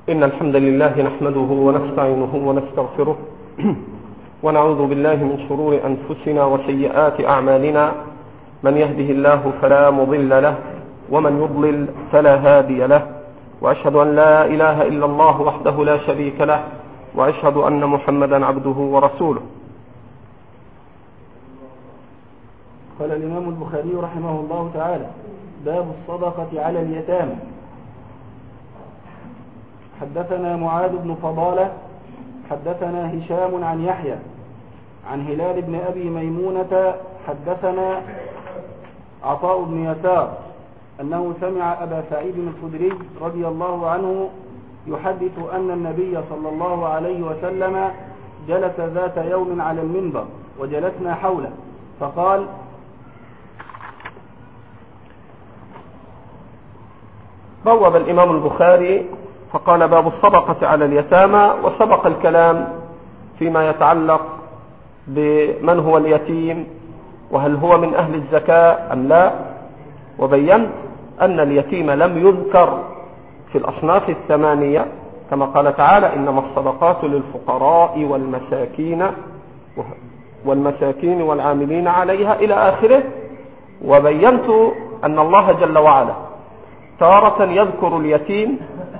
إن الحمد لله نحمده ونستعينه ونستغفره ونعوذ بالله من شرور أنفسنا وسيئات أعمالنا. من يهده الله فلا مضل له ومن يضلل فلا هادي له، وأشهد أن لا إله إلا الله وحده لا شريك له، وأشهد أن محمدا عبده ورسوله. قال الإمام البخاري رحمه الله تعالى: باب الصدقة على اليتامى. حدثنا معاذ بن فضالة حدثنا هشام عن يحيى عن هلال بن أبي ميمونة حدثنا عطاء بن يسار أنه سمع أبا سعيد الخدري رضي الله عنه يحدث أن النبي صلى الله عليه وسلم جلس ذات يوم على المنبر وجلسنا حوله فقال: بوب الإمام البخاري فقال: باب الصدقة على اليتامى. وسبق الكلام فيما يتعلق بمن هو اليتيم وهل هو من أهل الزكاة أم لا، وبينت أن اليتيم لم يذكر في الأصناف الثمانية كما قال تعالى: إنما الصدقات للفقراء والمساكين والعاملين عليها إلى آخره. وبينت أن الله جل وعلا تارة يذكر اليتيم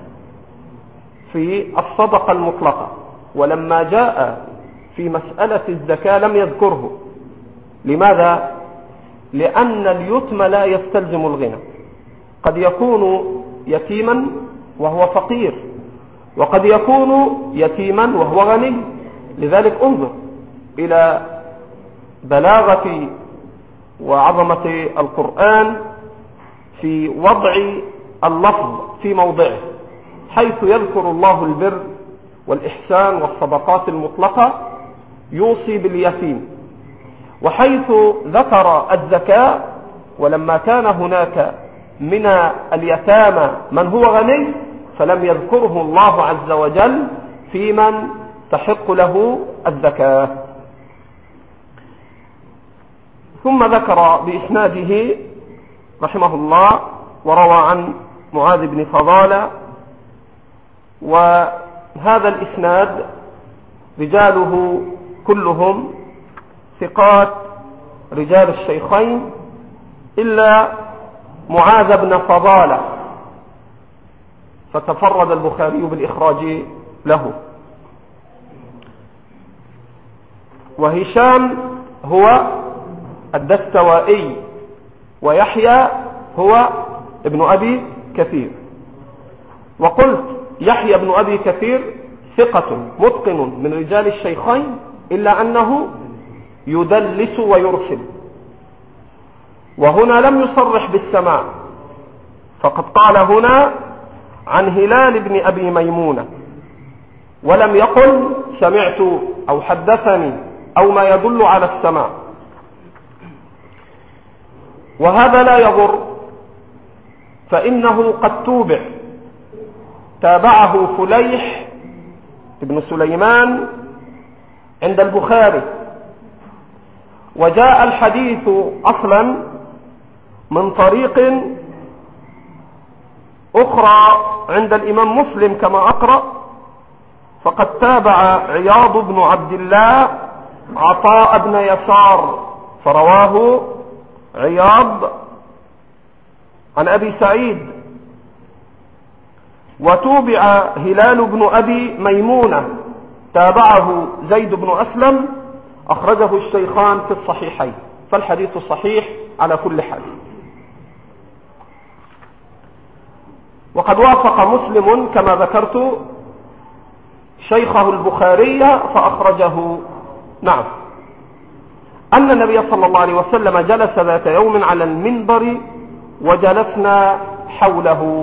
في الصدقة المطلقة، ولما جاء في مسألة الزكاة لم يذكره. لماذا؟ لأن اليتم لا يستلزم الغنى، قد يكون يتيما وهو فقير، وقد يكون يتيما وهو غني. لذلك انظر إلى بلاغة وعظمة القرآن في وضع اللفظ في موضعه، حيث يذكر الله البر والإحسان والصدقات المطلقة يوصي باليتيم، وحيث ذكر الزكاة ولما كان هناك من اليتامى من هو غني فلم يذكره الله عز وجل في من تحق له الزكاة. ثم ذكر بإسناده رحمه الله وروى عن معاذ بن فضالة، وهذا الإسناد رجاله كلهم ثقات رجال الشيخين إلا معاذ بن فضالة، فتفرد البخاري بالإخراج له. وهشام هو الدستوائي، ويحيى هو ابن أبي كثير. وقلت يحيى ابن أبي كثير ثقة متقن من رجال الشيخين إلا أنه يدلس ويرسل، وهنا لم يصرح بالسماع، فقد قال هنا عن هلال بن أبي ميمونة، ولم يقل سمعت أو حدثني أو ما يدل على السماع. وهذا لا يضر، فإنه قد تابعه فليح ابن سليمان عند البخاري، وجاء الحديث أصلا من طريق أخرى عند الإمام مسلم كما أقرأ، فقد تابع عياض بن عبد الله عطاء بن يسار فرواه عياض عن أبي سعيد، وتوبع هلال بن أبي ميمونة تابعه زيد بن أسلم، أخرجه الشيخان في الصحيحين، فالحديث صحيح على كل حال. وقد وافق مسلم كما ذكرت شيخه البخاري فأخرجه نعم أن النبي صلى الله عليه وسلم جلس ذات يوم على المنبر وجلسنا حوله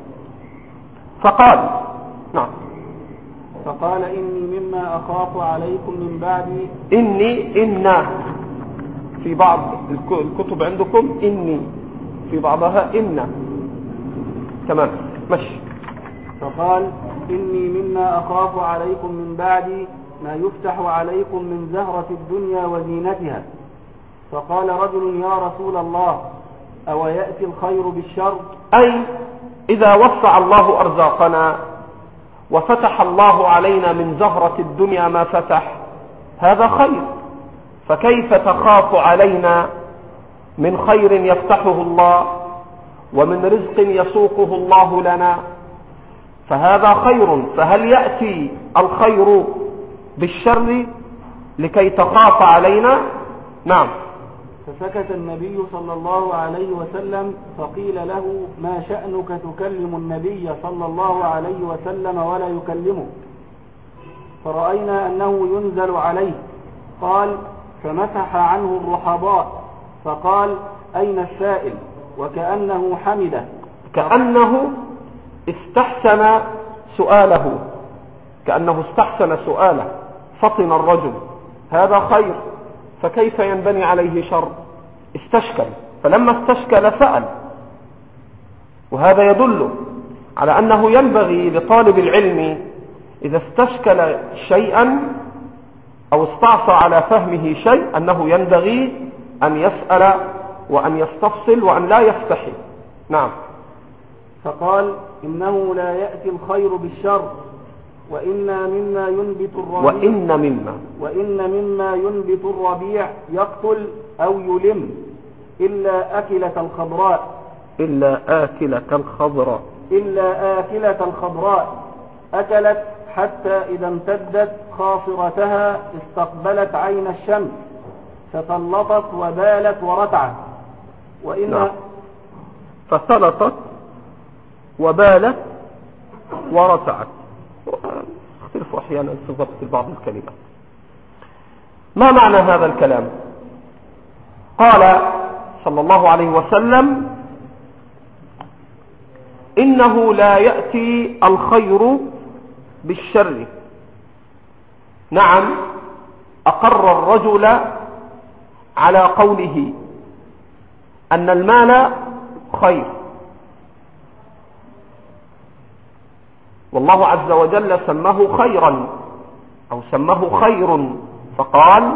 فقال نعم فقال: إني مما أخاف عليكم من بعدي. إن في بعض الكتب عندكم إني، في بعضها إن. تمام مشي. فقال: إني مما أخاف عليكم من بعدي ما يفتح عليكم من زهرة الدنيا وزينتها. فقال رجل: يا رسول الله، أو يأتي الخير بالشر؟ أي إذا وسع الله أرزاقنا وفتح الله علينا من زهرة الدنيا ما فتح، هذا خير، فكيف تخاف علينا من خير يفتحه الله ومن رزق يسوقه الله لنا؟ فهذا خير، فهل يأتي الخير بالشر لكي تخاف علينا؟ نعم. فسكت النبي صلى الله عليه وسلم، فقيل له: ما شأنك تكلم النبي صلى الله عليه وسلم ولا يكلمه؟ فرأينا أنه ينزل عليه. قال: فمسح عنه الرحضاء، فقال: أين السائل؟ وكأنه حمده، كأنه استحسن سؤاله، كأنه استحسن سؤاله، فطن الرجل، هذا خير، فكيف ينبني عليه شر؟ استشكل، فلما استشكل سأل. وهذا يدل على أنه ينبغي لطالب العلم إذا استشكل شيئا أو استعصى على فهمه شيء أنه ينبغي أن يسأل وأن يستفصل وأن لا يستحي. نعم. فقال: إنه لا يأتي الخير بالشر، وإن مما ينبت الربيع يقتل أو يلم إلا آكلة الخضراء أكلت حتى إذا امتدت خاصرتها استقبلت عين الشمس فسلطت وبالت ورتعت. فسلطت وبالت ورتعت، اختلف أحيانا في ضبط بعض الكلمات. ما معنى هذا الكلام؟ قال صلى الله عليه وسلم: إنه لا يأتي الخير بالشر. نعم، أقر الرجل على قوله أن المال خير، والله عز وجل سماه خيرا أو سماه خير، فقال: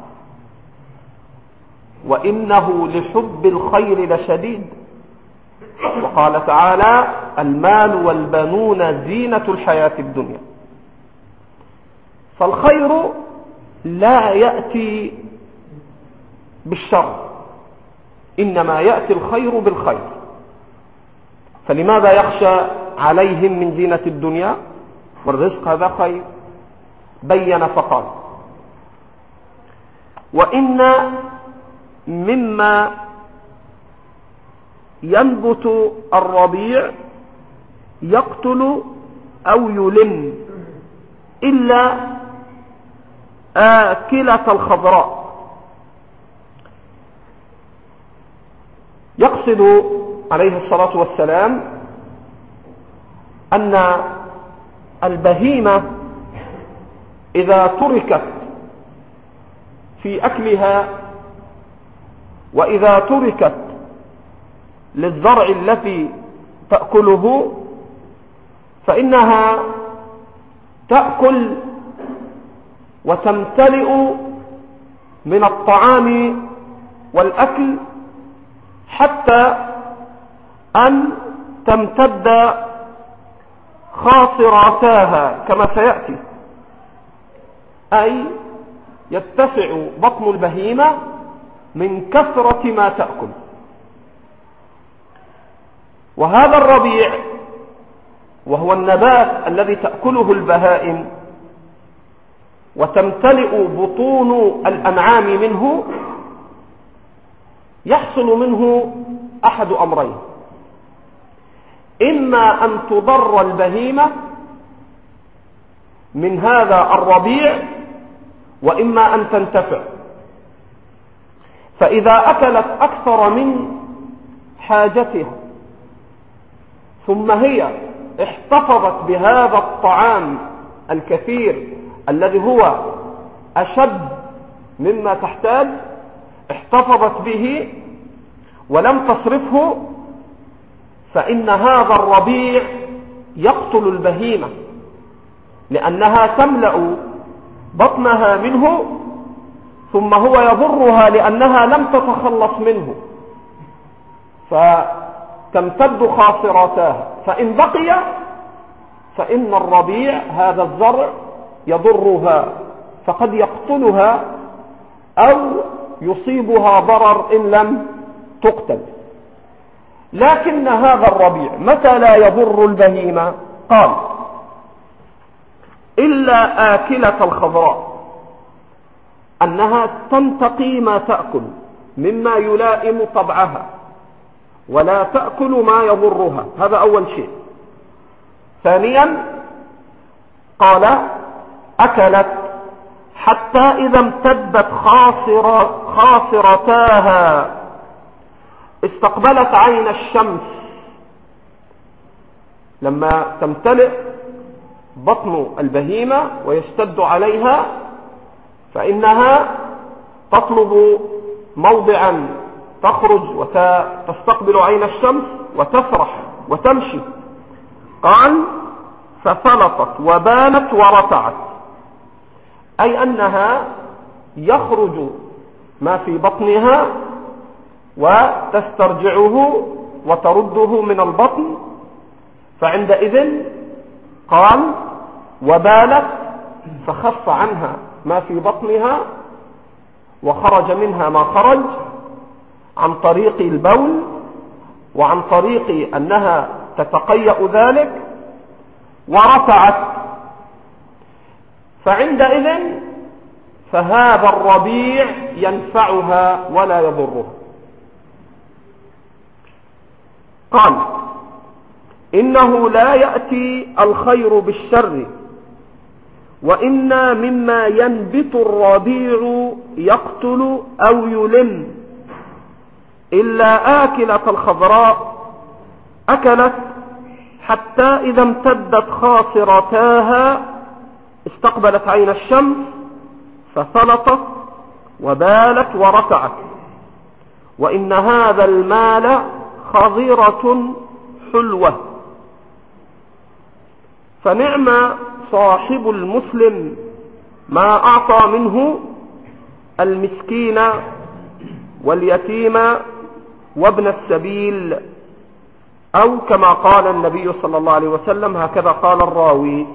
وإنه لحب الخير لشديد. وقال تعالى: المال والبنون زينة الحياة الدنيا. فالخير لا يأتي بالشر، إنما يأتي الخير بالخير. فلماذا يخشى عليهم من زينة الدنيا والرزق؟ هذا خير. بين فقال: وإن مما ينبت الربيع يقتل أو يلم إلا آكلة الخضراء. يقصد عليه الصلاة والسلام أن البهيمة إذا تركت في أكلها وإذا تركت للزرع الذي تأكله فإنها تأكل وتمتلئ من الطعام والأكل حتى أن تمتد خاصراتها كما سيأتي، أي يتسع بطن البهيمة من كثرة ما تأكل. وهذا الربيع وهو النبات الذي تأكله البهائم وتمتلئ بطون الأنعام منه، يحصل منه أحد أمرين: إما أن تضر البهيمة من هذا الربيع، وإما أن تنتفع. فإذا أكلت أكثر من حاجتها ثم هي احتفظت بهذا الطعام الكثير الذي هو أشد مما تحتاج، احتفظت به ولم تصرفه، فإن هذا الربيع يقتل البهيمة، لأنها تملأ بطنها منه ثم هو يضرها لأنها لم تتخلص منه، فتمتد خاصراتها، فإن بقي فإن الربيع هذا الزرع يضرها، فقد يقتلها أو يصيبها ضرر إن لم تقتل. لكن هذا الربيع متى لا يضر البهيمة؟ قال: إلا آكلة الخضراء، أنها تنتقي ما تأكل مما يلائم طبعها ولا تأكل ما يضرها، هذا أول شيء. ثانيا قال: أكلت حتى إذا امتدت خاصرتاها استقبلت عين الشمس. لما تمتلئ بطن البهيمة ويشتد عليها فإنها تطلب موضعا تخرج وتستقبل عين الشمس وتسرح وتمشي. قال: فسلطت وبانت ورتعت، أي أنها يخرج ما في بطنها وتسترجعه وترده من البطن. فعندئذ قال: وبالت، فخف عنها ما في بطنها وخرج منها ما خرج عن طريق البول وعن طريق أنها تتقيأ ذلك، ورتعت. فعندئذ فهذا الربيع ينفعها ولا يضرها. قال: إنه لا يأتي الخير بالشر، وإنا مما ينبت الربيع يقتل أو يلم، إلا آكلة الخضراء أكلت حتى إذا امتدت خاصرتاها استقبلت عين الشمس فسلطت وبالت ورتعت، وإن هذا المال خضرة حلوة. فنعم صاحب المسلم ما أعطى منه المسكين واليتيم وابن السبيل، أو كما قال النبي صلى الله عليه وسلم، هكذا قال الراوي.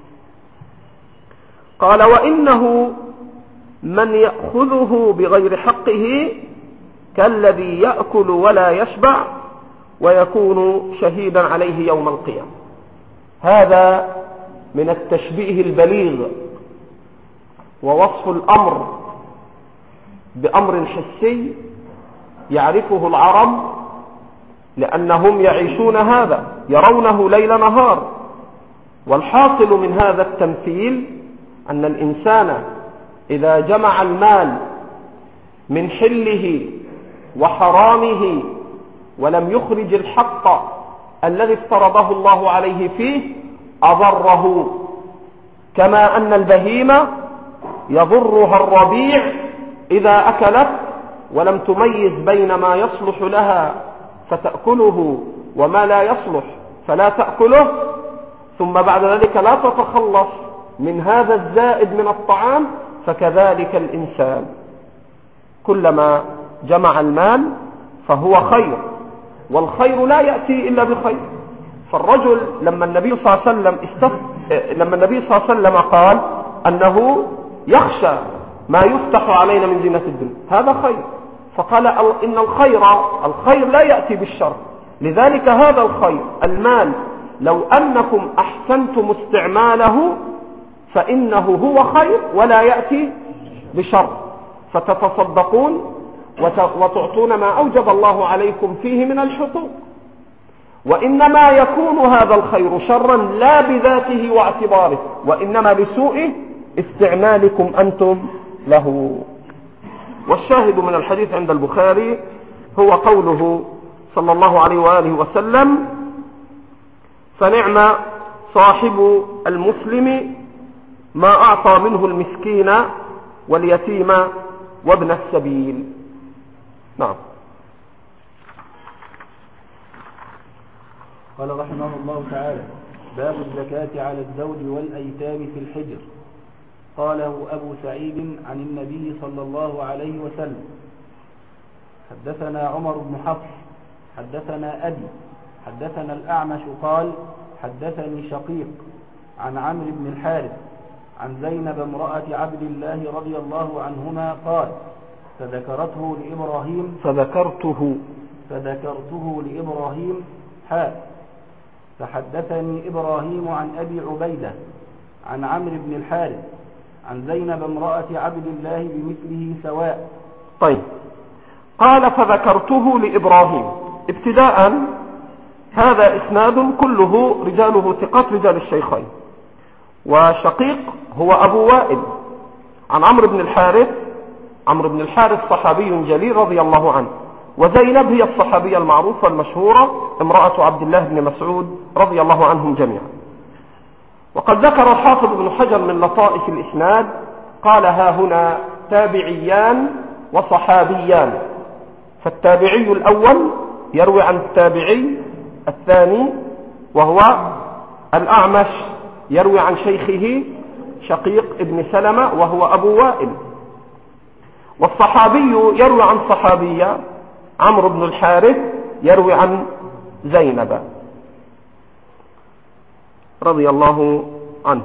قال: وإنه من يأخذه بغير حقه كالذي يأكل ولا يشبع ويكون شهيدا عليه يوم القيامة. هذا من التشبيه البليغ ووصف الأمر بأمر حسي يعرفه العرب، لأنهم يعيشون هذا، يرونه ليل نهار. والحاصل من هذا التمثيل أن الإنسان إذا جمع المال من حله وحرامه ولم يخرج الحق الذي افترضه الله عليه فيه أضره، كما أن البهيمة يضرها الربيع إذا أكلت ولم تميز بين ما يصلح لها فتأكله وما لا يصلح فلا تأكله، ثم بعد ذلك لا تتخلص من هذا الزائد من الطعام. فكذلك الإنسان كلما جمع المال فهو خير، والخير لا يأتي إلا بخير. فالرجل لما النبي صلى الله عليه وسلم قال أنه يخشى ما يفتح علينا من زينة الدنيا، هذا خير. فقال إن الخير لا يأتي بالشر. لذلك هذا الخير المال لو أنكم أحسنتم استعماله فإنه هو خير ولا يأتي بشر، فتتصدقون وتعطون ما أوجب الله عليكم فيه من الحقوق. وإنما يكون هذا الخير شرا لا بذاته واعتباره، وإنما لسوء استعمالكم أنتم له. والشاهد من الحديث عند البخاري هو قوله صلى الله عليه وآله وسلم: فنعم صاحب المسلم ما أعطى منه المسكين واليتيم وابن السبيل. نعم. قال رحمه الله تعالى: باب الزكاة على الزوج والأيتام في الحجر. قاله أبو سعيد عن النبي صلى الله عليه وسلم. حدثنا عمر بن حفص حدثنا أبي حدثنا الأعمش قال: حدثني شقيق عن عمرو بن الحارث عن زينب امرأة عبد الله رضي الله عنهما قال فذكرته لإبراهيم فحدثني إبراهيم عن أبي عبيدة عن عمرو بن الحارث عن زينب امرأة عبد الله بمثله سواء. طيب، قال فذكرته لإبراهيم. ابتداء هذا إسناد كله رجاله ثقات رجال الشيخين، وشقيق هو أبو وائل عن عمرو بن الحارث. عمرو بن الحارث صحابي جليل رضي الله عنه، وزينب هي الصحابية المعروفة المشهورة امرأة عبد الله بن مسعود رضي الله عنهم جميعا. وقد ذكر الحافظ ابن حجر من لطائف الإسناد قال ها هنا تابعيان وصحابيان، فالتابعي الأول يروي عن التابعي الثاني وهو الأعمش يروي عن شيخه شقيق ابن سلمة وهو أبو وائل، والصحابي يروي عن صحابية عمرو بن الحارث يروي عن زينب رضي الله عنه.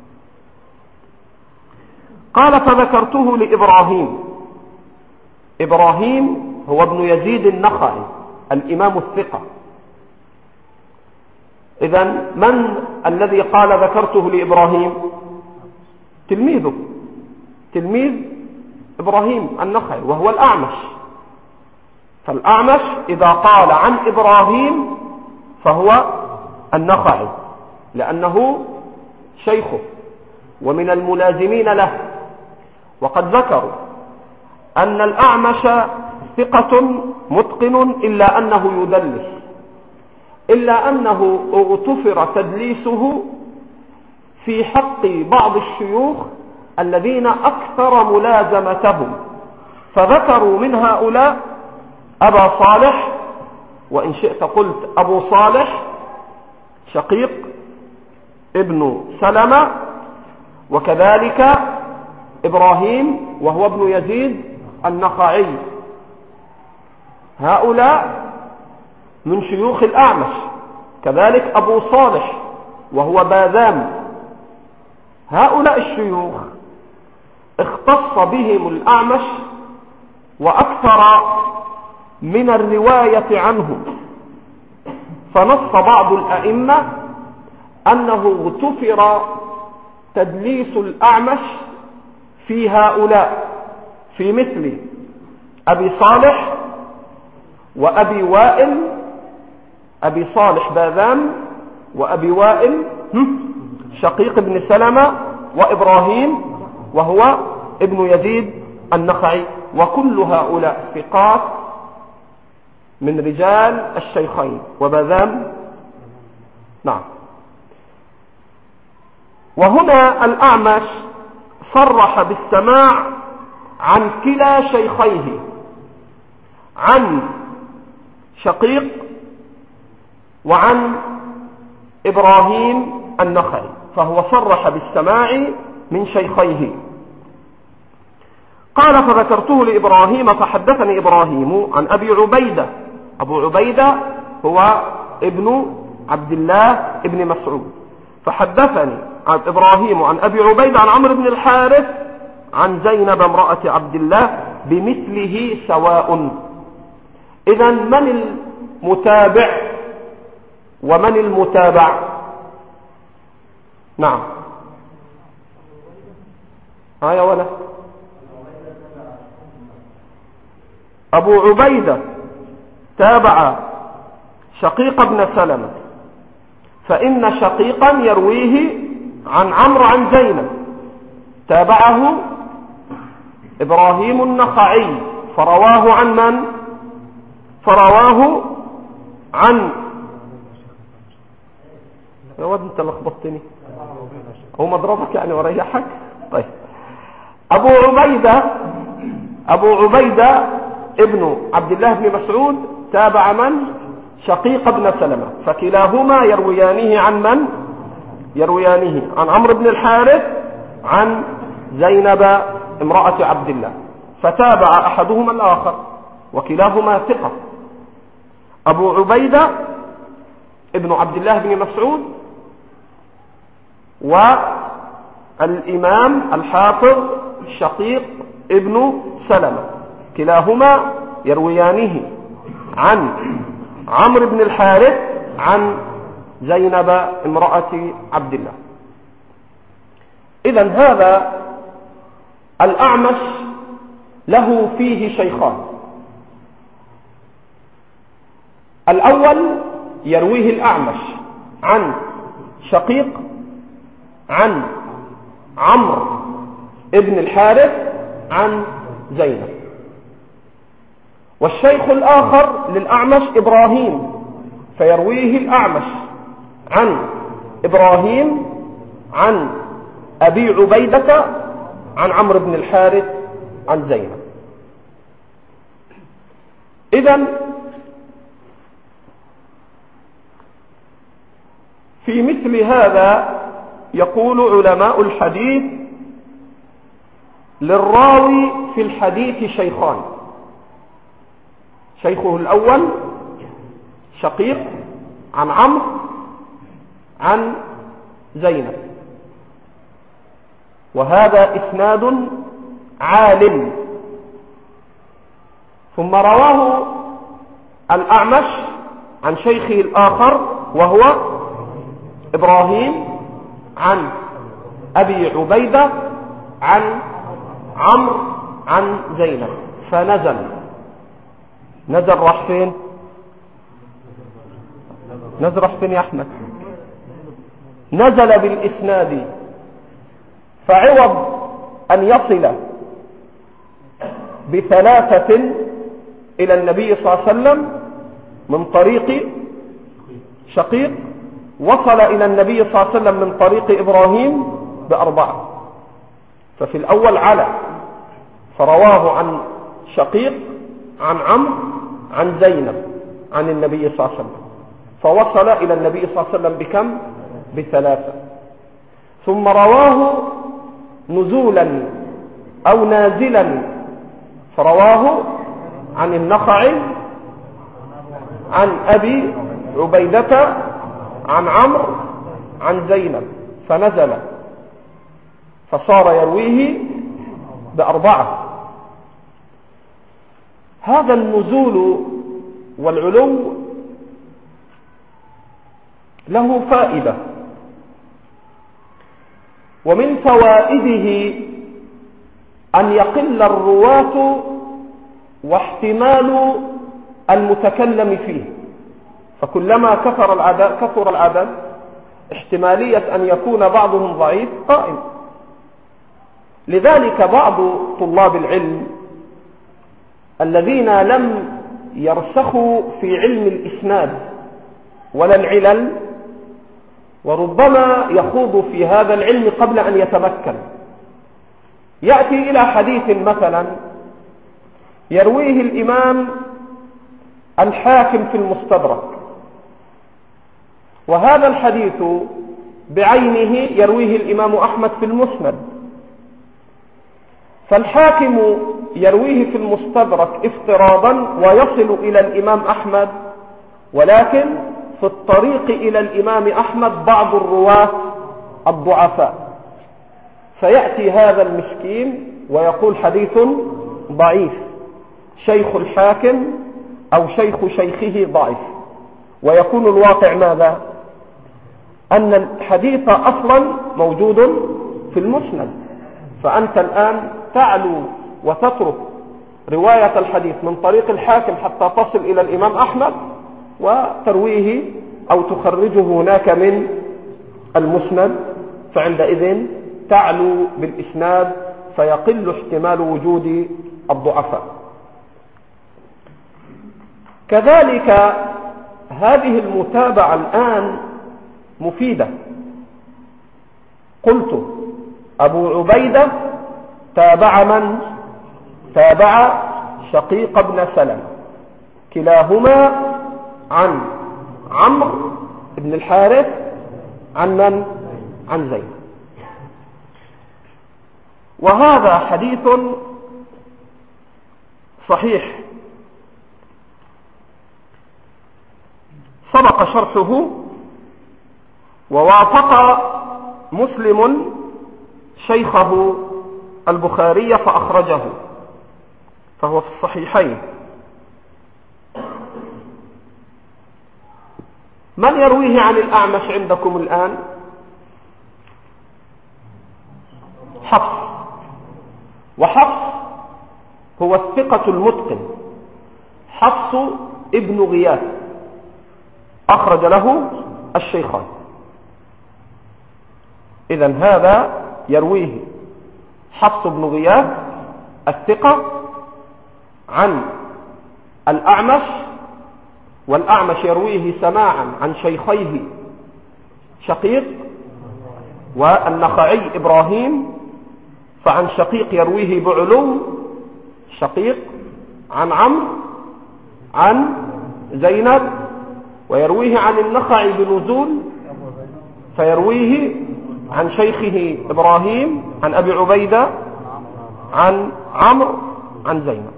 قال فذكرته لإبراهيم. إبراهيم هو ابن يزيد النخعي الإمام الثقة. إذن من الذي قال ذكرته لإبراهيم؟ تلميذه، تلميذ إبراهيم النخعي وهو الأعمش. فالأعمش إذا قال عن إبراهيم فهو النخعي لأنه شيخه ومن الملازمين له. وقد ذكروا أن الأعمش ثقة متقن إلا أنه يدلس، إلا أنه اغتفر تدليسه في حق بعض الشيوخ الذين أكثر ملازمتهم، فذكروا من هؤلاء أبا صالح، وإن شئت قلت أبو صالح شقيق ابن سلمة، وكذلك إبراهيم وهو ابن يزيد النخعي. هؤلاء من شيوخ الأعمش. كذلك أبو صالح وهو باذام. هؤلاء الشيوخ اختص بهم الأعمش وأكثر من الرواية عنه، فنص بعض الأئمة أنه اغتفر تدليس الأعمش في هؤلاء، في مثل أبي صالح وأبي وائل، أبي صالح باذام وأبي وائل شقيق ابن سلمة وإبراهيم وهو ابن يزيد النخعي، وكل هؤلاء ثقات من رجال الشيخين وباذام. نعم. وهنا الأعمش صرح بالسماع عن كلا شيخيه، عن شقيق وعن إبراهيم النخعي، فهو صرح بالسماع من شيخيه. قال فذكرته لإبراهيم فحدثني إبراهيم عن أبي عبيدة. أبو عبيدة هو ابن عبد الله ابن مسعود. فحدثني عن إبراهيم عن أبي عبيدة عن عمرو بن الحارث عن زينب امرأة عبد الله بمثله سواء. إذن من المتابع ومن المتابع؟ نعم. يا ولا أبو عبيدة تابع شقيق بن سلمة، فإن شقيقا يرويه عن عمرو عن زينب، تابعه إبراهيم النخعي فرواه عن من؟ فرواه عن يا ود انت لخبطتني، هو مضربك يعني وريحك. طيب، أبو عبيدة ابن عبد الله بن مسعود تابع من؟ شقيق بن سلمة، فكلاهما يرويانه عن من؟ يرويانه عن عمرو بن الحارث عن زينب امرأة عبد الله، فتابع أحدهما الآخر وكلاهما ثقة. أبو عبيدة ابن عبد الله بن مسعود والإمام الحافظ شقيق ابن سلمة، كلاهما يرويانه عن عمرو بن الحارث عن زينب امرأة عبد الله. إذن هذا الأعمش له فيه شيخان. الأول يرويه الأعمش عن شقيق عن عمرو ابن الحارث عن زينب. والشيخ الآخر للأعمش إبراهيم، فيرويه الأعمش عن إبراهيم عن أبي عبيدة عن عمرو بن الحارث عن زينب. إذن في مثل هذا يقول علماء الحديث: للراوي في الحديث شيخان، شيخه الأول شقيق عن عمرو عن زينب، وهذا إسناد عال. ثم رواه الأعمش عن شيخه الآخر وهو إبراهيم عن أبي عبيدة عن عمرو عن زينب، فنزل راح فين؟ نزل راح فين يا أحمد؟ نزل بالإسناد، فعوض أن يصل بثلاثة إلى النبي صلى الله عليه وسلم من طريق شقيق، وصل إلى النبي صلى الله عليه وسلم من طريق إبراهيم بأربعة. ففي الأول على، فرواه عن شقيق عن عمرو عن زينب عن النبي صلى الله عليه وسلم، فوصل إلى النبي صلى الله عليه وسلم بكم؟ بثلاثة. ثم رواه نزولا أو نازلا، فرواه عن النخعي عن أبي عبيدة عن عمرو عن زينب، فنزل، فصار يرويه بأربعة. هذا النزول والعلو له فائدة، ومن فوائده أن يقل الرواة واحتمال المتكلم فيه، فكلما كثر العدد احتمالية أن يكون بعضهم ضعيف قائم. لذلك بعض طلاب العلم الذين لم يرسخوا في علم الإسناد ولا العلل، وربما يخوض في هذا العلم قبل أن يتمكن، يأتي إلى حديث مثلا يرويه الإمام الحاكم في المستدرك، وهذا الحديث بعينه يرويه الإمام أحمد في المسند، فالحاكم يرويه في المستدرك افتراضا ويصل إلى الإمام أحمد، ولكن في الطريق إلى الإمام أحمد بعض الرواة الضعفاء، فيأتي هذا المسكين ويقول حديث ضعيف، شيخ الحاكم أو شيخ شيخه ضعيف، ويكون الواقع ماذا؟ أن الحديث أصلا موجود في المسند، فأنت الآن تعلو وتترك رواية الحديث من طريق الحاكم حتى تصل إلى الإمام أحمد وترويه أو تخرجه هناك من المسند، فعندئذ تعلو بالإسناد فيقل احتمال وجود الضعفاء. كذلك هذه المتابعة الآن مفيدة. قلت أبو عبيدة تابع من؟ تابع شقيق بن سلمة، كلاهما عن عمرو بن الحارث عن من؟ عن زيد. وهذا حديث صحيح سبق شرحه، ووافق مسلم شيخه البخاري فأخرجه، فهو في الصحيحين. من يرويه عن الأعمش عندكم الآن؟ حفص، وحفص هو الثقة المتقن، حفص ابن غياث، أخرج له الشيخان. إذن هذا يرويه حفص بن غياث الثقة عن الأعمش، والأعمش يرويه سماعا عن شيخيه شقيق والنخعي إبراهيم، فعن شقيق يرويه بعلو شقيق عن عمرو عن زينب، ويرويه عن النخعي بنزول فيرويه عن شيخه إبراهيم عن أبي عبيدة عن عمرو عن زينب.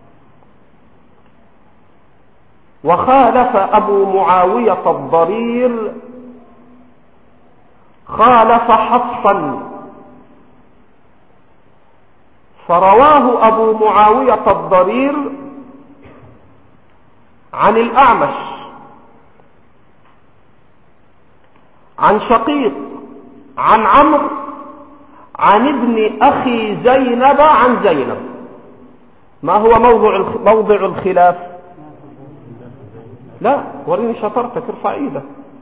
وخالف أبو معاوية الضرير، خالف حفصا، فرواه أبو معاوية الضرير عن الأعمش عن شقيق عن عمرو عن ابن أخي زينب عن زينب. ما هو موضع الخلاف؟ لا وريني شطرتك، ارفع ايدك.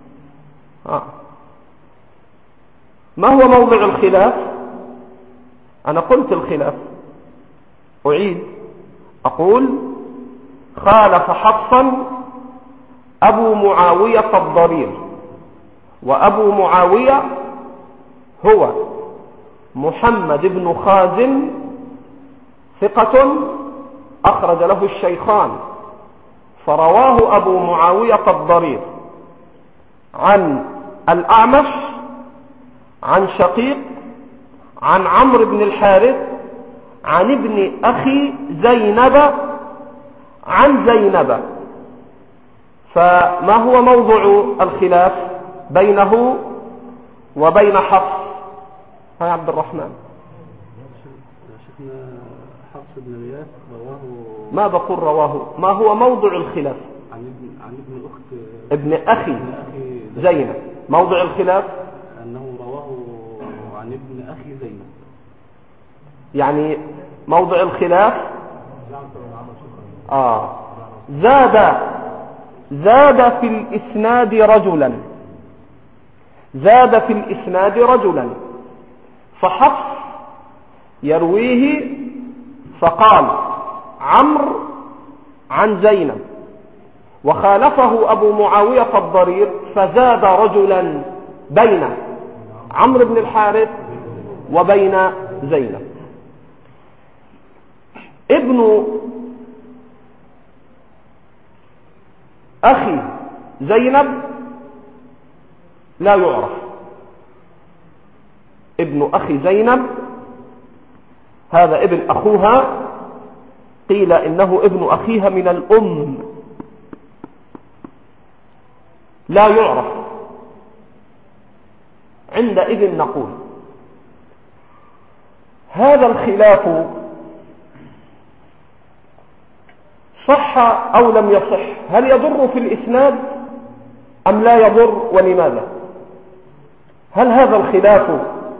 ما هو موضع الخلاف؟ أنا قلت الخلاف، أعيد أقول: خالف حفصا أبو معاوية الضرير، وأبو معاوية هو محمد بن خازن ثقة أخرج له الشيخان، فرواه أبو معاوية الضرير عن الأعمش عن شقيق عن عمرو بن الحارث عن ابن أخي زينب عن زينب. فما هو موضع الخلاف بينه وبين حفص؟ يا عبد الرحمن. شيخنا حفص بن غياث رواه، ما بقول رواه، ما هو موضع الخلاف؟ عن ابن أخت ابن أخي زينب. موضع الخلاف أنه رواه عن ابن أخي زينب. يعني موضع الخلاف زاد في الإسناد رجلا، زاد في الإسناد رجلا، فحفص يرويه فقال عمرو عن زينب، وخالفه أبو معاوية الضرير فزاد رجلا بين عمرو بن الحارث وبين زينب. ابن أخي زينب لا يعرف، ابن أخي زينب هذا ابن أخوها، قيل إنه ابن أخيها من الأم، لا يعرف. عندئذ نقول هذا الخلاف صح أو لم يصح؟ هل يضر في الإسناد أم لا يضر، ولماذا؟ هل هذا الخلاف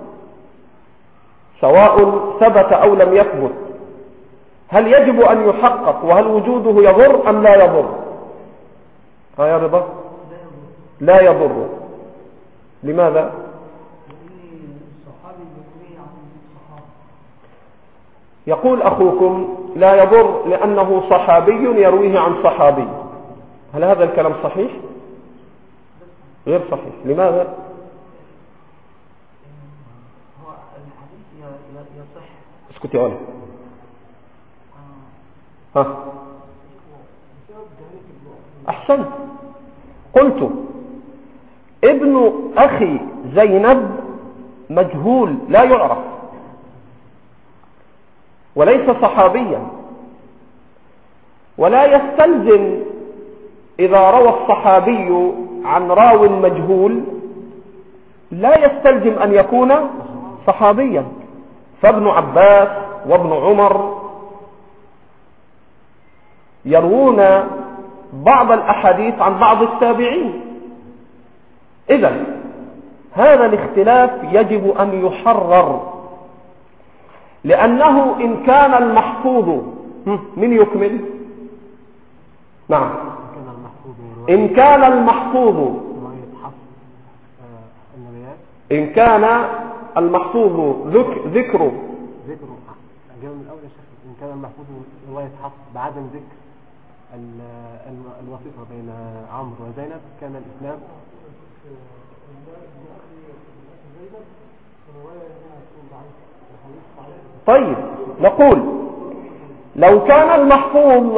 سواء ثبت أو لم يثبت هل يجب أن يحقق، وهل وجوده يضر أم لا يضر؟ يا رضا لا يضر. لماذا؟ يقول أخوكم لا يضر لأنه صحابي يرويه عن صحابي. هل هذا الكلام صحيح؟ غير صحيح. لماذا؟ هو الحديث يصح. اسكت يا ولد. أحسنت. قلت ابن أخي زينب مجهول لا يعرف وليس صحابيا، ولا يستلزم إذا روى الصحابي عن راو مجهول لا يستلزم أن يكون صحابيا، فابن عباس وابن عمر يروون بعض الأحاديث عن بعض التابعين. إذن هذا الاختلاف يجب أن يحرر، لأنه إن كان المحفوظ من يكمل؟ نعم، إن كان المحفوظ إن كان المحفوظ ذكره الجواب الأول يا شيخ، إن كان المحفوظ رواية حفص بعدم ذكر الواسطة بين عمرو وزينب كان الإسلام طيب. نقول لو كان المحفوظ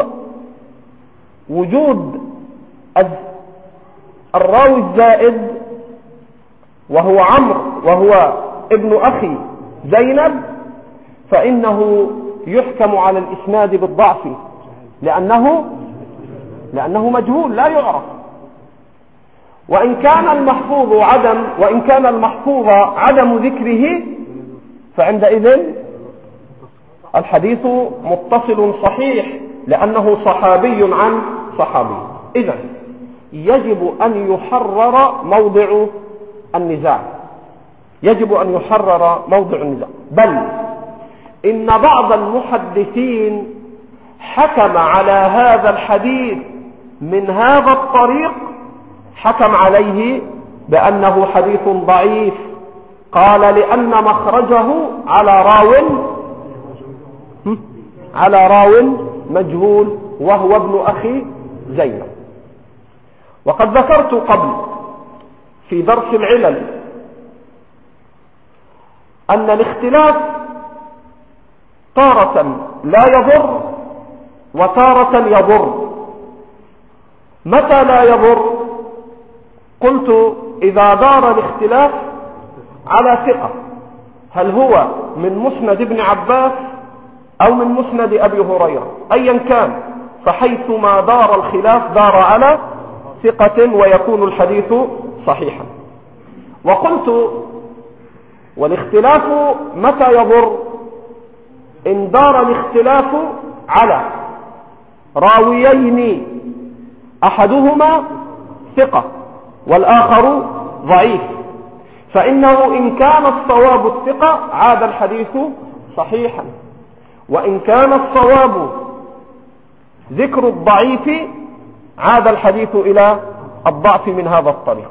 وجود الراوي الزائد وهو عمرو وهو ابن أخي زينب، فإنه يحكم على الإسناد بالضعف، لأنه مجهول لا يعرف. وإن كان المحفوظ عدم ذكره، فعندئذ الحديث متصل صحيح، لأنه صحابي عن صحابي. إذن يجب أن يحرر موضع النزاع، بل إن بعض المحدثين حكم على هذا الحديث من هذا الطريق، حكم عليه بأنه حديث ضعيف، قال لأن مخرجه على راو مجهول وهو ابن أخي زينب. وقد ذكرت قبل في درس العلل أن الاختلاف تارة لا يضر وتارة يضر. متى لا يضر؟ قلت إذا دار الاختلاف على ثقة، هل هو من مسند ابن عباس أو من مسند أبي هريرة، أيا كان، فحيثما دار الخلاف دار على ثقة ويكون الحديث صحيحا. وقلت والاختلاف متى يضر؟ إن دار الاختلاف على راويين أحدهما ثقة والآخر ضعيف، فإنه إن كان الصواب الثقة عاد الحديث صحيحا، وإن كان الصواب ذكر الضعيف عاد الحديث إلى الضعف من هذا الطريق.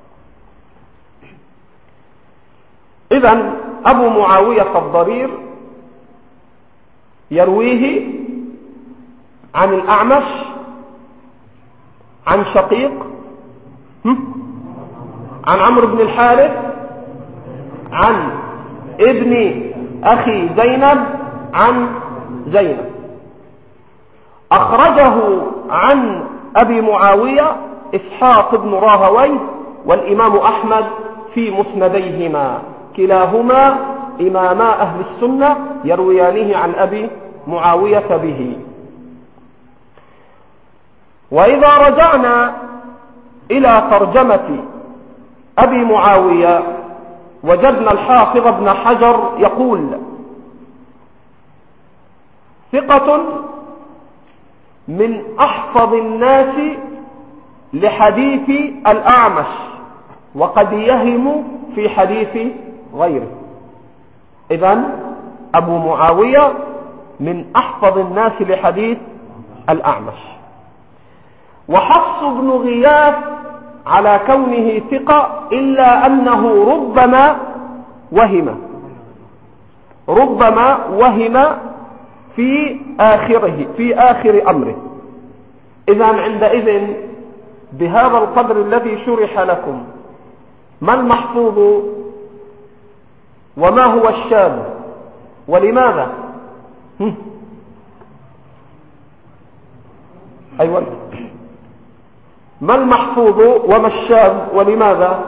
إذن أبو معاوية الضرير يرويه عن الأعمش عن شقيق عن عمرو بن الحارث عن ابن أخي زينب عن زينب. أخرجه عن أبي معاوية إسحاق بن راهويه والإمام أحمد في مسنديهما، كلاهما إماما أهل السنة يرويانه عن أبي معاوية به. وإذا رجعنا إلى ترجمة أبي معاوية وجدنا الحافظ ابن حجر يقول: ثقة من أحفظ الناس لحديث الأعمش، وقد يهم في حديث غيره. إذن أبو معاوية من أحفظ الناس لحديث الأعمش. وحفص بن غياث على كونه ثقة، إلا أنه ربما وهم في آخر أمره. إذن عندئذ بهذا القدر الذي شرح لكم ما المحفوظ وما هو الشاذ ولماذا؟ أيوة، ما المحفوظ وما الشاذ ولماذا؟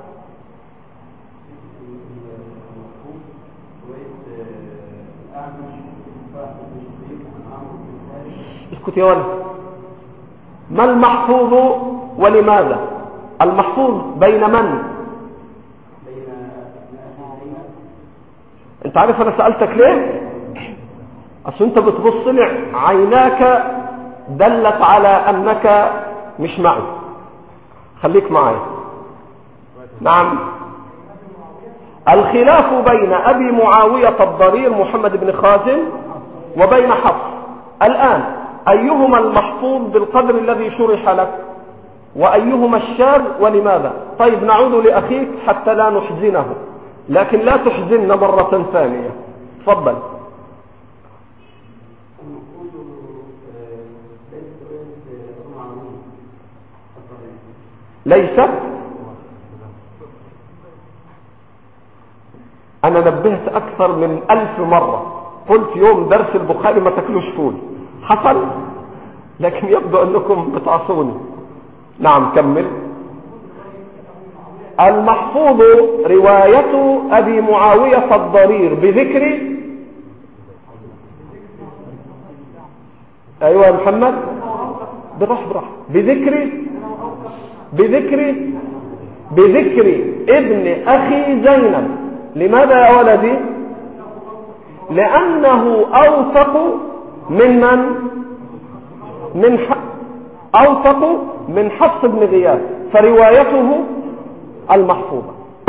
اسكت يا ولد. ما المحفوظ ولماذا؟ المحفوظ بين من؟ انت عارف انا سألتك ليه؟ اصل انت بتبص لي عيناك دلت على انك مش معي. خليك معي. نعم. الخلاف بين ابي معاوية الضرير محمد بن خازم وبين حفص الان ايهما المحفوظ بالقدر الذي شرح لك وايهما الشاذ ولماذا؟ طيب نعود لاخيك حتى لا نحزنه، لكن لا تحزننا مرة ثانية. تفضل. ليس. انا نبهت اكثر من 1000 مرة، قلت يوم درس البخاري ما تاكلوش فول، حصل، لكن يبدو انكم بتعصوني. نعم كمل. المحفوظ رواية ابي معاوية الضرير بذكر، ايوه يا محمد براح بذكر ابن اخي زينب. لماذا يا ولدي؟ لانه اوثق من حفص بن غياث، فروايته المحفوظة.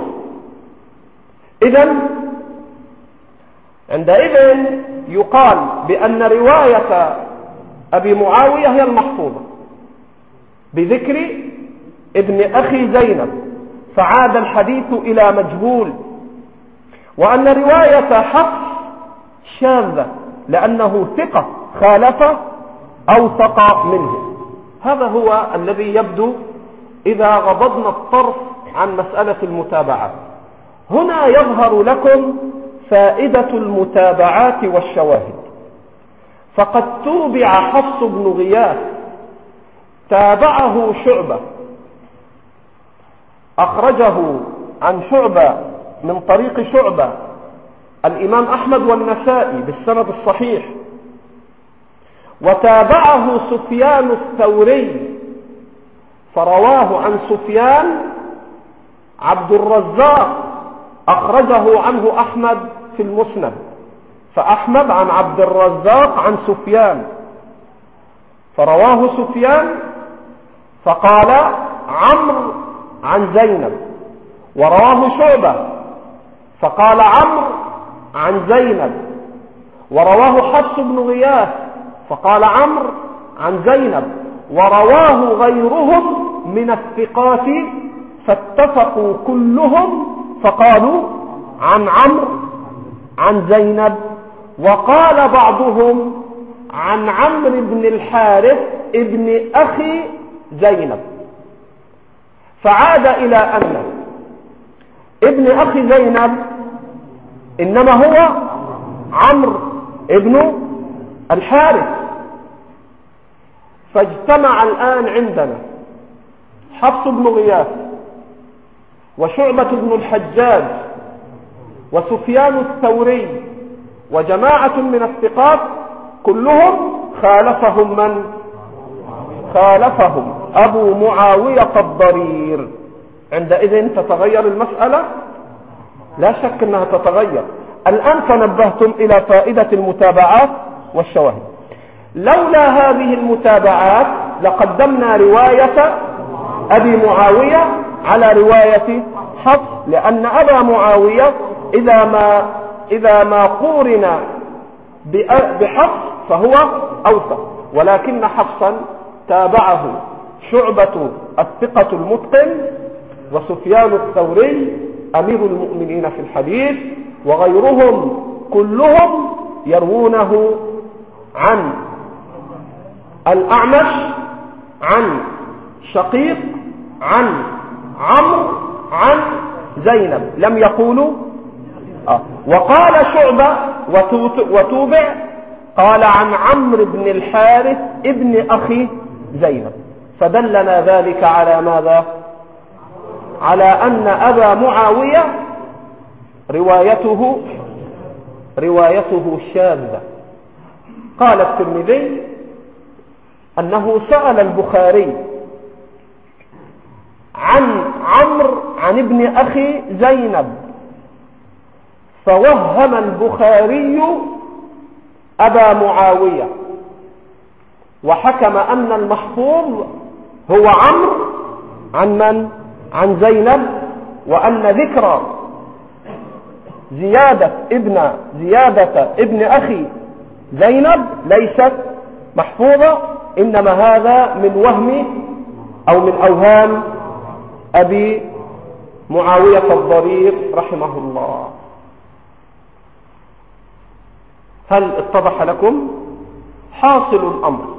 عندئذ يقال بأن رواية أبي معاوية هي المحفوظة بذكر ابن أخي زينب، فعاد الحديث إلى مجهول، وأن رواية حفص شاذة لأنه ثقة خالف أوثق منه. هذا هو الذي يبدو إذا غضضنا الطرف عن مسألة المتابعات. هنا يظهر لكم فائدة المتابعات والشواهد. فقد توبع حفص بن غياث، تابعه شعبة، أخرجه عن شعبة من طريق شعبة الإمام أحمد والنسائي بالسند الصحيح، وتابعه سفيان الثوري فرواه عن سفيان عبد الرزاق، أخرجه عنه أحمد في المسند، فأحمد عن عبد الرزاق عن سفيان، فرواه سفيان فقال عمرو عن زينب، ورواه شعبة فقال عمرو عن زينب، ورواه حفص بن غياث فقال عمرو عن زينب، ورواه غيرهم من الثقات فاتفقوا كلهم فقالوا عن عمرو عن زينب، وقال بعضهم عن عمرو بن الحارث ابن أخي زينب. فعاد إلى أن ابن أخي زينب إنما هو عمرو ابن الحارث. فاجتمع الآن عندنا حفص بن غياث وشعبة بن الحجاج وسفيان الثوري وجماعة من الثقات، كلهم خالفهم أبو معاوية الضرير. عندئذ تتغير المسألة؟ لا شك أنها تتغير. الآن تنبهتم إلى فائدة المتابعات والشواهد. لولا هذه المتابعات لقدمنا رواية أبي معاوية على رواية حفص، لأن أبا معاوية إذا ما قورن بحفص فهو أوثق، ولكن حفصا تابعه شعبة الثقة المتقن وسفيان الثوري أمير المؤمنين في الحديث، وغيرهم كلهم يروونه عن الأعمش عن شقيق عن عمرو عن زينب، لم يقولوا وقال شعبة وتوبع قال عن عمرو بن الحارث ابن أخي زينب. فدلنا ذلك على ماذا؟ على أن أبا معاوية روايته شاذة. قال الترمذي أنه سأل البخاري عن عمرو عن ابن أخي زينب، فوهم البخاري أبا معاوية وحكم أن المحفوظ هو عمرو عن من؟ عن زينب، وأن ذكر زيادة ابن أخي زينب ليست محفوظة، إنما هذا من وهم أو من أوهام أبي معاوية الضرير رحمه الله. هل اتضح لكم؟ حاصل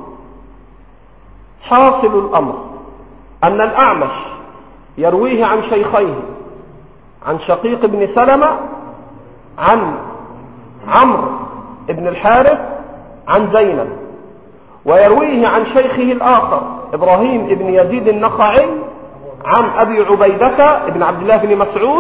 الأمر أن الأعمش يرويه عن شيخيه، عن شقيق بن سلمة عن عمرو بن الحارث عن زينب، ويرويه عن شيخه الآخر إبراهيم بن يزيد النخعي عن أبي عبيدة بن عبد الله بن مسعود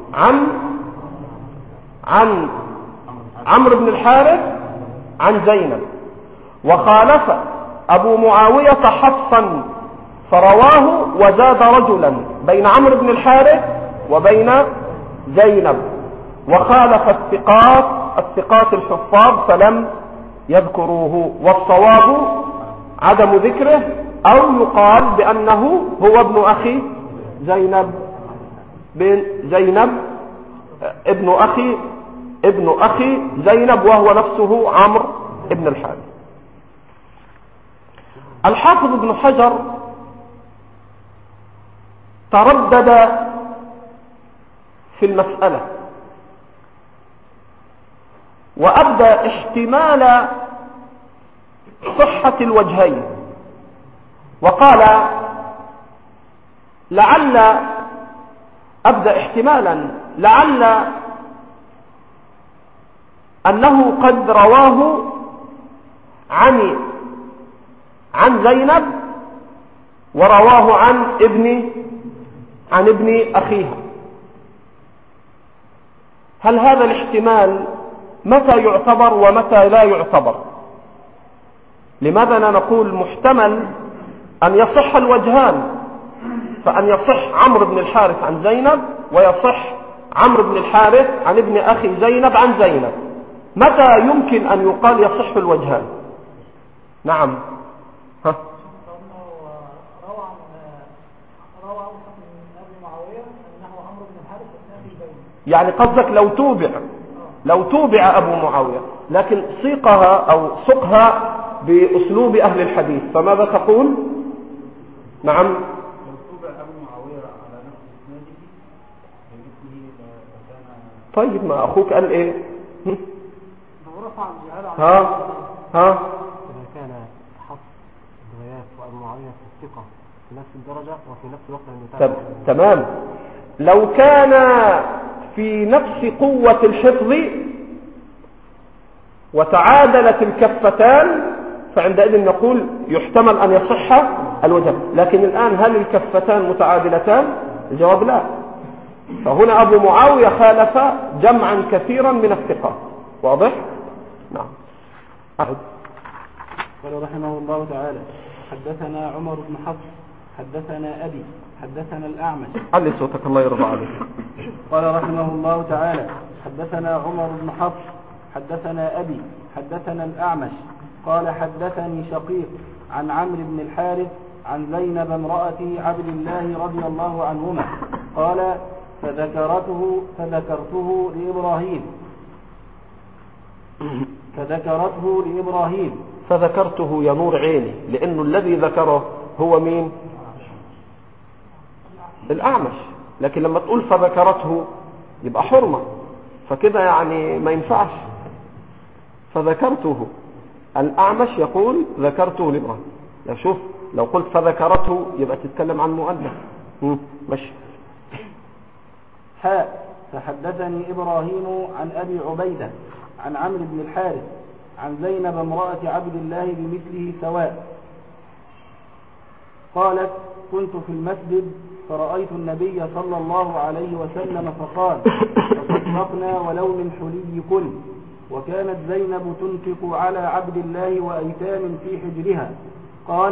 عن عمرو بن الحارث عن زينب. وخالف أبو معاوية حفصا فرواه وزاد رجلا بين عمرو بن الحارث وبين زينب، وخالف الثقات الحفاظ فلم يذكروه، والصواب عدم ذكره، أو يقال بأنه هو ابن أخي ابن أخي زينب، وهو نفسه عمرو بن الحارث. الحافظ ابن حجر تردد في المسألة وأبدى احتمال صحة الوجهين، وقال لعل أنه قد رواه عن زينب ورواه عن ابن أخيها. هل هذا الاحتمال متى يعتبر ومتى لا يعتبر؟ لماذا نقول محتمل أن يصح الوجهان، فأن يصح عمرو بن الحارث عن زينب ويصح عمرو بن الحارث عن ابن أخي زينب عن زينب، متى يمكن أن يقال يصح الوجهان؟ نعم. ها؟ يعني قصدك لو توبع أبو معاوية، لكن سقها بأسلوب أهل الحديث، فماذا تقول؟ نعم. لو توبع أبو معاوية على نفس إسناده بمثله لكان. طيب ما أخوك قال إيه؟ ها إذا كان حفص الغياث وأبو معاوية في الثقة في نفس الدرجة وفي نفس الوقت المتابعة. تمام. لو كان في نفس قوة الحفظ وتعادلت الكفتان فعندئذ نقول يحتمل أن يصح الوجه، لكن الآن هل الكفتان متعادلتان؟ الجواب لا. فهنا أبو معاوية خالف جمعا كثيرا من الثقات. واضح؟ نعم. أعد. قال رحمه الله تعالى: حدثنا عمر بن حفص حدثنا أبي حدثنا الأعمش. علي صوتك الله يرضى عليك. قال رحمه الله تعالى: حدثنا عمر بن حفص حدثنا أبي حدثنا الأعمش قال: حدثني شقيق عن عمرو بن الحارث عن زينب امرأة عبد الله رضي الله عنهما قال: فذكرته لإبراهيم فذكرته يا نور عيني، لأنه الذي ذكره هو مين؟ الأعمش. لكن لما تقول فذكرته يبقى حرمة، فكده يعني ما ينفعش. فذكرته الأعمش يقول ذكرته لإبراهيم. لو قلت فذكرته يبقى تتكلم عن مؤنث. ماشي. فحدثني إبراهيم عن أبي عبيدة عن عمرو بن الحارث عن زينب امرأة عبد الله بمثله سواء قالت: كنت في المسجد فرأيت النبي صلى الله عليه وسلم فقال: تصدقنا ولو من حليكن. وكانت زينب تنفق على عبد الله وأيتام في حجرها.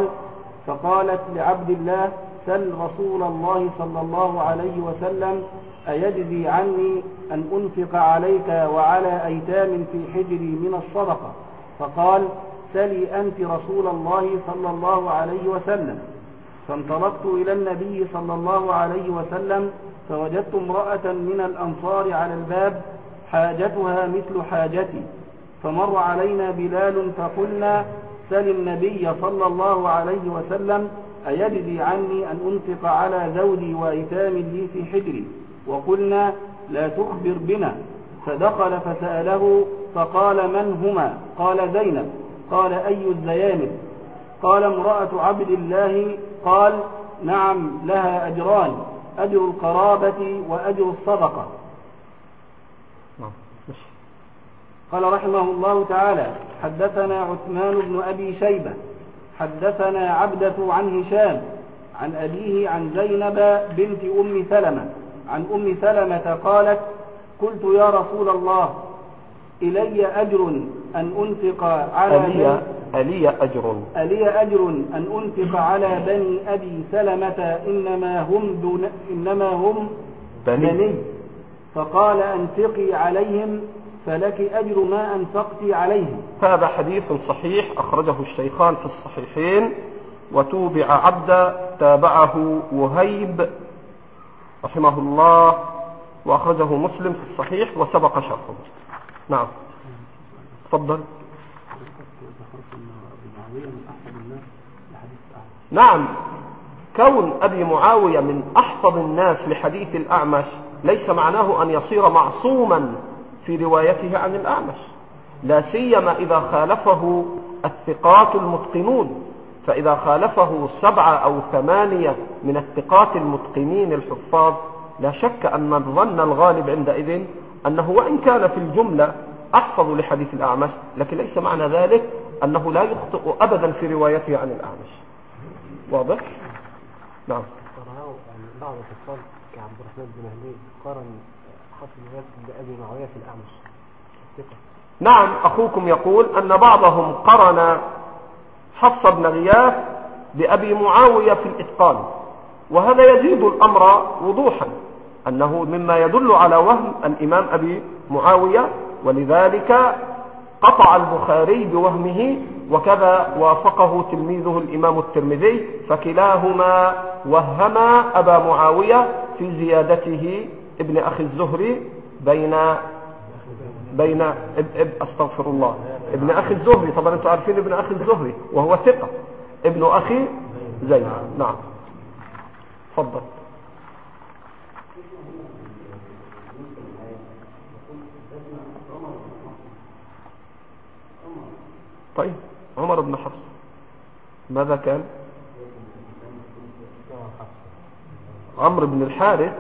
فقالت لعبد الله: سل رسول الله صلى الله عليه وسلم أيجزي عني أن أنفق عليك وعلى أيتام في حجري من الصدقة؟ فقال: سلي أنت رسول الله صلى الله عليه وسلم. فانطلقت إلى النبي صلى الله عليه وسلم فوجدت امرأة من الأنصار على الباب حاجتها مثل حاجتي، فمر علينا بلال فقلنا: سل النبي صلى الله عليه وسلم أيجزي عني أن أنفق على زوجي وأيتام لي في حجري؟ وقلنا: لا تخبر بنا. فدخل فسأله فقال: من هما؟ قال: زينب. قال: أي الزيانب؟ قال: امرأة عبد الله. قال: نعم، لها أجران، أجر القرابة وأجر الصدقة. قال رحمه الله تعالى: حدثنا عثمان بن أبي شيبة حدثنا عبدة عن هشام عن أبيه عن زينب بنت أم سلمة عن أم سلمة قالت: قلت يا رسول الله، إلي أجر أن أنفق على ألي أجر أن أنفق على بني أبي سلمة إنما هم بني. فقال: أنفقي عليهم فلك أجر ما أنفقت عليهم. هذا حديث صحيح أخرجه الشيخان في الصحيحين، وتوبع عبد تابعه وهيب رحمه الله، وأخرجه مسلم في الصحيح وسبق شرحه. نعم، تفضل. نعم، كون أبي معاوية من أحفظ الناس لحديث الأعمش ليس معناه أن يصير معصوما في روايته عن الأعمش، لا سيما إذا خالفه الثقات المتقنون. فإذا خالفه 7 أو 8 من الثقات المتقنين الحفاظ، لا شك أن الظن الغالب عندئذ أنه وإن كان في الجملة أحفظ لحديث الأعمش، لكن ليس معنى ذلك أنه لا يخطئ أبدا في روايته عن الأعمش. واضح؟ نعم. بعض الحفاظ كعبد الرحمن بن مهدي قارن حفظ الروايات بأبي معاوية في الأعمش. نعم، أخوكم يقول أن بعضهم قرن حفص بن غياث بأبي معاوية في الإتقان، وهذا يزيد الأمر وضوحا أنه مما يدل على وهم الإمام أبي معاوية، ولذلك قطع البخاري بوهمه، وكذا وافقه تلميذه الإمام الترمذي، فكلاهما وهما أبا معاوية في زيادته ابن أخي الزهري بين أستغفر الله، ابن أخي الزهري. طبعا أنتم عارفين ابن أخي الزهري وهو ثقة، ابن أخي زيد. نعم، تفضل. طيب، عمر بن حفص ماذا كان؟ عمرو بن الحارث.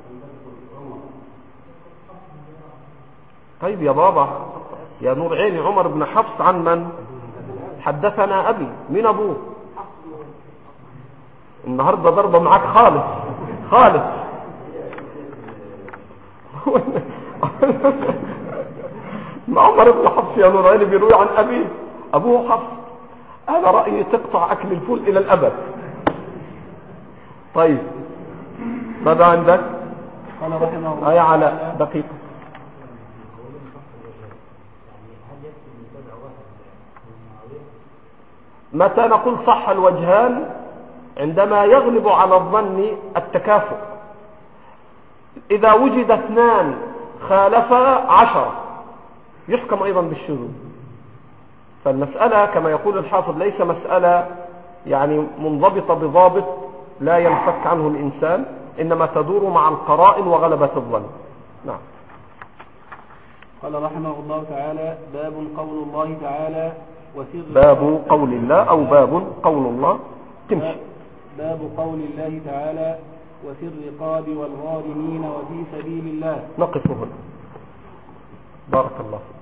طيب يا بابا، يا نور عيني، عمر بن حفص عن من؟ حدثنا أبي. من أبوه؟ النهاردة ضربة معاك خالص خالص. عمر بن حفص يا نور عيني بيروي عن أبيه، أبوه حفص. هذا رأيي تقطع أكل الفول إلى الأبد. طيب، ماذا عندك؟ قال رحمه الله أي على دقيقة. متى نقول صح الوجهان؟ عندما يغلب على الظن التكافؤ. إذا وجد 2 خالفا 10 يحكم أيضا بالشذوذ. فالمسألة كما يقول الحافظ ليس مسألة يعني منضبطة بضابط لا ينفك عنه الإنسان، إنما تدور مع القرائن وغلبة الظن. نعم. قال رحمه الله تعالى: باب قول الله تعالى وسر. باب قول الله أو باب قول الله تمشي. باب قول الله تعالى: وفي الرقاب والغارمين وفي سبيل الله. نقف هنا. بارك الله فيك.